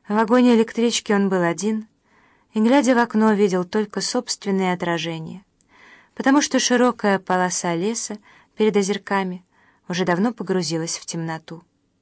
В вагоне электрички он был один, и, глядя в окно, видел только собственное отражение, потому что широкая полоса леса перед озерками уже давно погрузилась в темноту.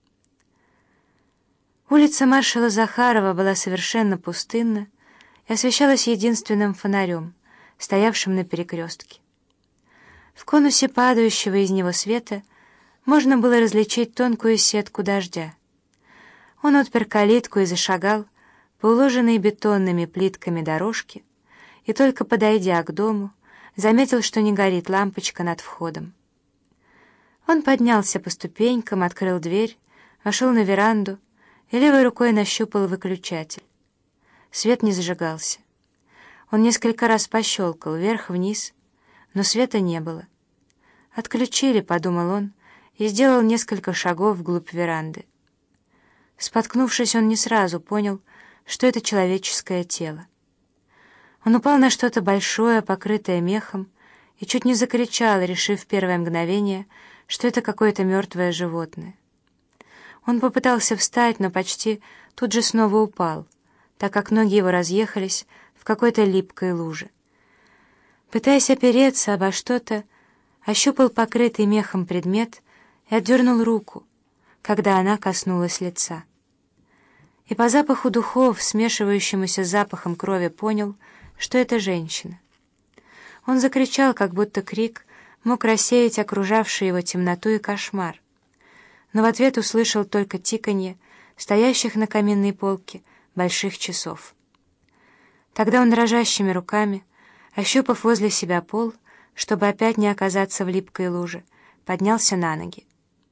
Улица маршала Захарова была совершенно пустынна и освещалась единственным фонарем, стоявшим на перекрестке. В конусе падающего из него света можно было различить тонкую сетку дождя. Он отпер калитку и зашагал по уложенной бетонными плитками дорожке, и только подойдя к дому, заметил, что не горит лампочка над входом. Он поднялся по ступенькам, открыл дверь, вошел на веранду и левой рукой нащупал выключатель. Свет не зажигался. Он несколько раз пощелкал вверх-вниз, но света не было. «Отключили», — подумал он, и сделал несколько шагов вглубь веранды. Споткнувшись, он не сразу понял, что это человеческое тело. Он упал на что-то большое, покрытое мехом, и чуть не закричал, решив в первое мгновение, что это какое-то мертвое животное. Он попытался встать, но почти тут же снова упал, так как ноги его разъехались в какой-то липкой луже. Пытаясь опереться обо что-то, ощупал покрытый мехом предмет и отдернул руку, когда она коснулась лица. И по запаху духов, смешивающемуся с запахом крови, понял, что это женщина. Он закричал, как будто крик мог рассеять окружавшую его темноту и кошмар, но в ответ услышал только тиканье стоящих на каминной полке больших часов. Тогда он дрожащими руками, ощупав возле себя пол, чтобы опять не оказаться в липкой луже, поднялся на ноги.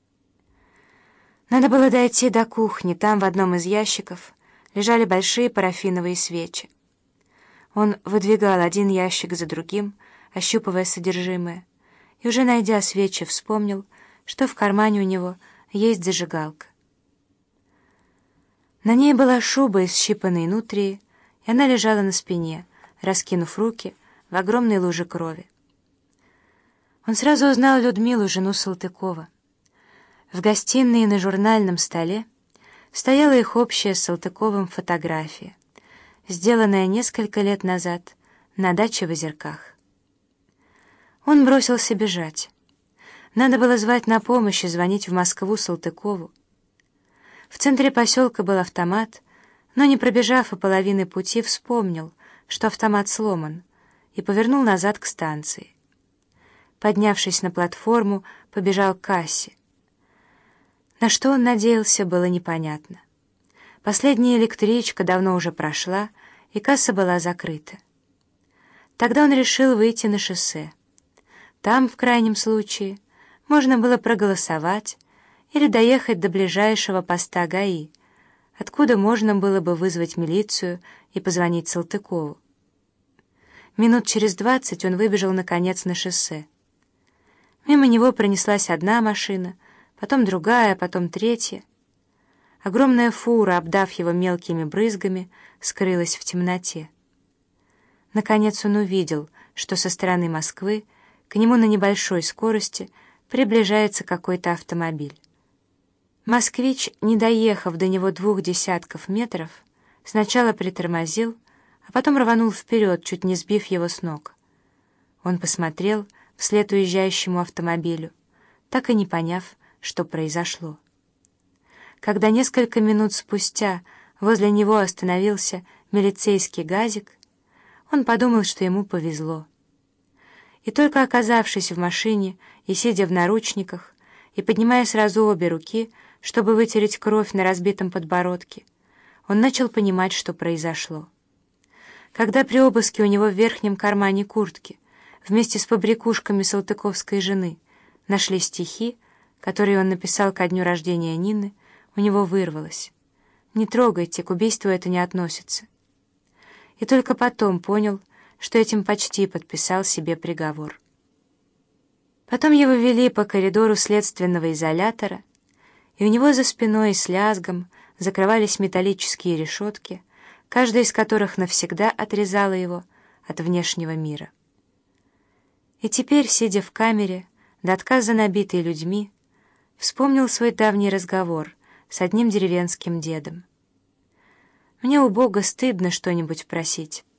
Надо было дойти до кухни, там в одном из ящиков лежали большие парафиновые свечи. Он выдвигал один ящик за другим, ощупывая содержимое, и уже найдя свечи, вспомнил, что в кармане у него есть зажигалка. На ней была шуба из щипанной нутрии, и она лежала на спине, раскинув руки в огромной луже крови. Он сразу узнал Людмилу, жену Салтыкова. В гостиной на журнальном столе стояла их общая с Салтыковым фотография, сделанная несколько лет назад на даче в Озерках. Он бросился бежать. Надо было звать на помощь и звонить в Москву Салтыкову. В центре поселка был автомат, но, не пробежав и половины пути, вспомнил, что автомат сломан, и повернул назад к станции. Поднявшись на платформу, побежал к кассе. На что он надеялся, было непонятно. Последняя электричка давно уже прошла, и касса была закрыта. Тогда он решил выйти на шоссе. Там, в крайнем случае, можно было проголосовать или доехать до ближайшего поста ГАИ, откуда можно было бы вызвать милицию и позвонить Салтыкову. Минут через 20 он выбежал, наконец, на шоссе. Мимо него пронеслась одна машина, потом другая, потом третья. Огромная фура, обдав его мелкими брызгами, скрылась в темноте. Наконец он увидел, что со стороны Москвы к нему на небольшой скорости приближается какой-то автомобиль. Москвич, не доехав до него 20 метров, сначала притормозил, а потом рванул вперед, чуть не сбив его с ног. Он посмотрел вслед уезжающему автомобилю, так и не поняв, что произошло. Когда несколько минут спустя возле него остановился милицейский газик, он подумал, что ему повезло. И только оказавшись в машине и сидя в наручниках, и поднимая сразу обе руки, чтобы вытереть кровь на разбитом подбородке, он начал понимать, что произошло. Когда при обыске у него в верхнем кармане куртки вместе с побрякушками салтыковской жены нашли стихи, которые он написал ко дню рождения Нины, у него вырвалось: «Не трогайте, к убийству это не относится». И только потом понял, что этим почти подписал себе приговор. Потом его вели по коридору следственного изолятора, и у него за спиной с лязгом закрывались металлические решетки, каждая из которых навсегда отрезала его от внешнего мира. И теперь, сидя в камере, до отказа набитой людьми, вспомнил свой давний разговор с одним деревенским дедом. Мне у Бога стыдно что-нибудь просить.